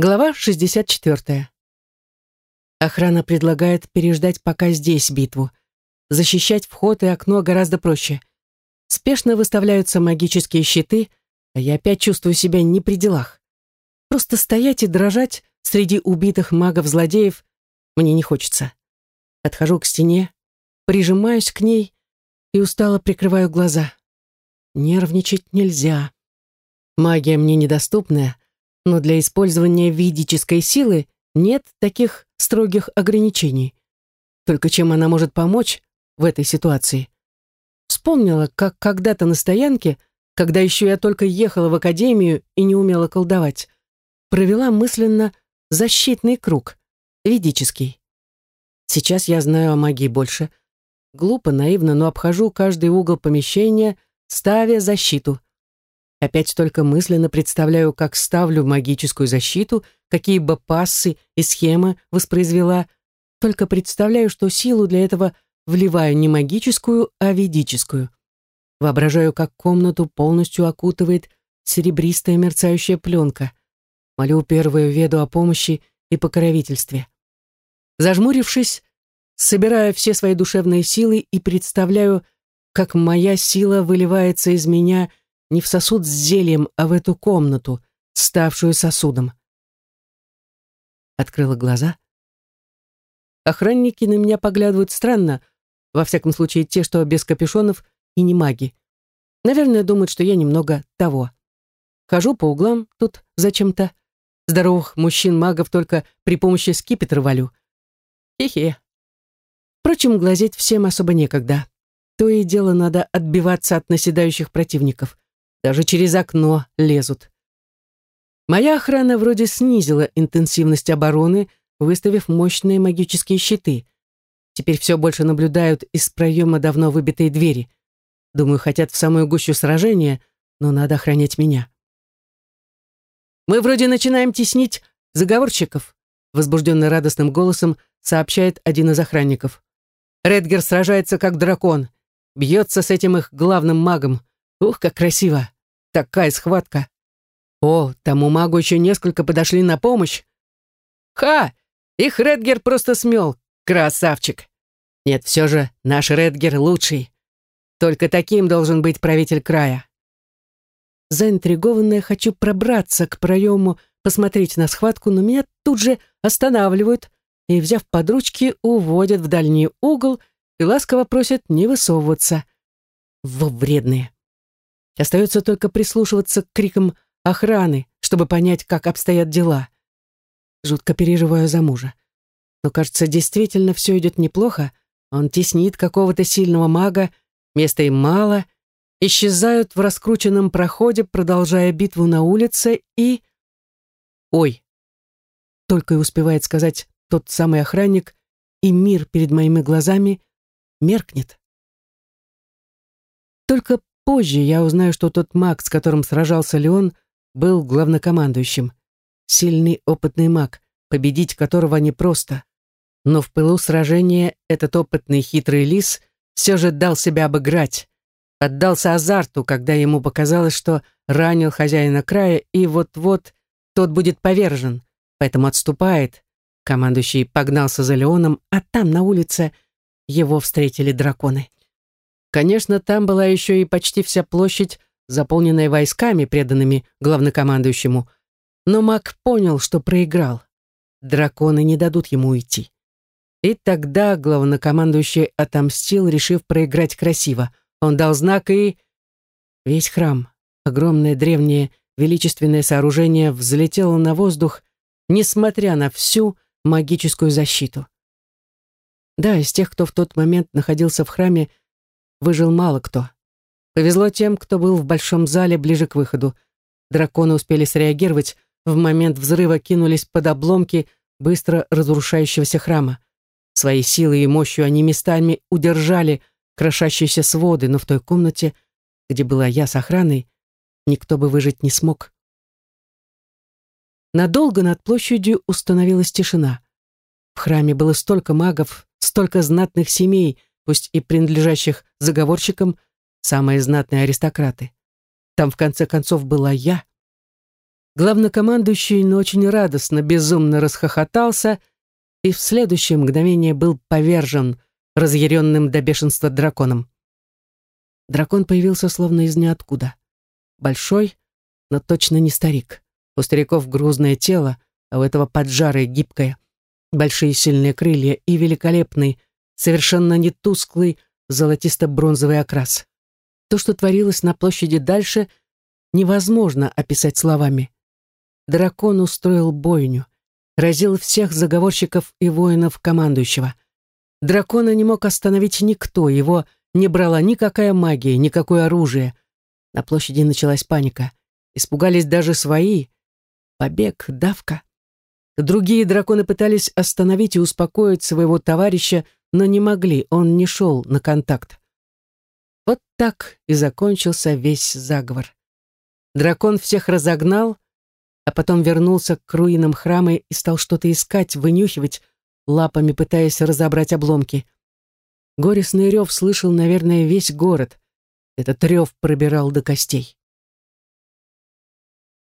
Глава 64. Охрана предлагает переждать пока здесь битву. Защищать вход и окно гораздо проще. Спешно выставляются магические щиты, а я опять чувствую себя не при делах. Просто стоять и дрожать среди убитых магов-злодеев мне не хочется. Отхожу к стене, прижимаюсь к ней и устало прикрываю глаза. Нервничать нельзя. Магия мне недоступная, но для использования ведической силы нет таких строгих ограничений. Только чем она может помочь в этой ситуации? Вспомнила, как когда-то на стоянке, когда еще я только ехала в академию и не умела колдовать, провела мысленно защитный круг, ведический. Сейчас я знаю о магии больше. Глупо, наивно, но обхожу каждый угол помещения, ставя защиту. Опять только мысленно представляю, как ставлю магическую защиту, какие бы пассы и схемы воспроизвела. Только представляю, что силу для этого вливаю не магическую, а ведическую. Воображаю, как комнату полностью окутывает серебристая мерцающая пленка. Молю первую веду о помощи и покровительстве. Зажмурившись, собираю все свои душевные силы и представляю, как моя сила выливается из меня не в сосуд с зельем, а в эту комнату, ставшую сосудом. Открыла глаза. Охранники на меня поглядывают странно, во всяком случае те, что без капюшонов и не маги. Наверное, думают, что я немного того. Хожу по углам тут зачем-то. Здоровых мужчин-магов только при помощи скипетра валю. Хе-хе. Впрочем, глазеть всем особо некогда. То и дело надо отбиваться от наседающих противников. Даже через окно лезут. Моя охрана вроде снизила интенсивность обороны, выставив мощные магические щиты. Теперь все больше наблюдают из проема давно выбитой двери. Думаю, хотят в самую гущу сражения, но надо охранять меня. «Мы вроде начинаем теснить заговорщиков», возбужденно радостным голосом сообщает один из охранников. «Редгер сражается как дракон, бьется с этим их главным магом. Ух, как красиво! Такая схватка! О, тому магу еще несколько подошли на помощь. Ха! Их Редгер просто смел. Красавчик! Нет, все же наш Редгер лучший. Только таким должен быть правитель края». Заинтригованная хочу пробраться к проему, посмотреть на схватку, но меня тут же останавливают и, взяв под ручки, уводят в дальний угол и ласково просят не высовываться. Во вредные. Остается только прислушиваться к крикам охраны, чтобы понять, как обстоят дела. Жутко переживаю за мужа. Но, кажется, действительно все идет неплохо. Он теснит какого-то сильного мага, места им мало, исчезают в раскрученном проходе, продолжая битву на улице, и... Ой! Только и успевает сказать тот самый охранник, и мир перед моими глазами меркнет. Только позже я узнаю, что тот маг, с которым сражался Леон, был главнокомандующим. Сильный, опытный маг, победить которого непросто. Но в пылу сражения этот опытный хитрый лис все же дал себя обыграть. Отдался азарту, когда ему показалось, что ранил хозяина края, и вот-вот тот будет повержен, поэтому отступает. Командующий погнался за Леоном, а там, на улице, его встретили драконы. Конечно, там была еще и почти вся площадь, заполненная войсками, преданными главнокомандующему. Но маг понял, что проиграл. Драконы не дадут ему уйти. И тогда главнокомандующий отомстил, решив проиграть красиво. Он дал знак, и... Весь храм, огромное древнее величественное сооружение, взлетело на воздух, несмотря на всю магическую защиту. Да, из тех, кто в тот момент находился в храме, выжил мало кто. Повезло тем, кто был в большом зале ближе к выходу. Драконы успели среагировать, в момент взрыва кинулись под обломки быстро разрушающегося храма. Своей силой и мощью они местами удержали крошащиеся своды, но в той комнате, где была я с охраной, никто бы выжить не смог. Надолго над площадью установилась тишина. В храме было столько магов, столько знатных семей, пусть и принадлежащих заговорщикам, самые знатные аристократы. Там, в конце концов, была я. Главнокомандующий, но очень радостно, безумно расхохотался и в следующее мгновение был повержен разъяренным до бешенства драконом. Дракон появился словно из ниоткуда. Большой, но точно не старик. У стариков грузное тело, а у этого поджарое, гибкое, большие сильные крылья и великолепный, совершенно не тусклый, золотисто-бронзовый окрас. То, что творилось на площади дальше, невозможно описать словами. Дракон устроил бойню, разил всех заговорщиков и воинов командующего. Дракона не мог остановить никто, его не брала никакая магия, никакое оружие. На площади началась паника. Испугались даже свои. Побег, давка. Другие драконы пытались остановить и успокоить своего товарища, но не могли, он не шел на контакт. Вот так и закончился весь заговор. Дракон всех разогнал, а потом вернулся к руинам храма и стал что-то искать, вынюхивать, лапами пытаясь разобрать обломки. Горестный рев слышал, наверное, весь город. Этот рев пробирал до костей.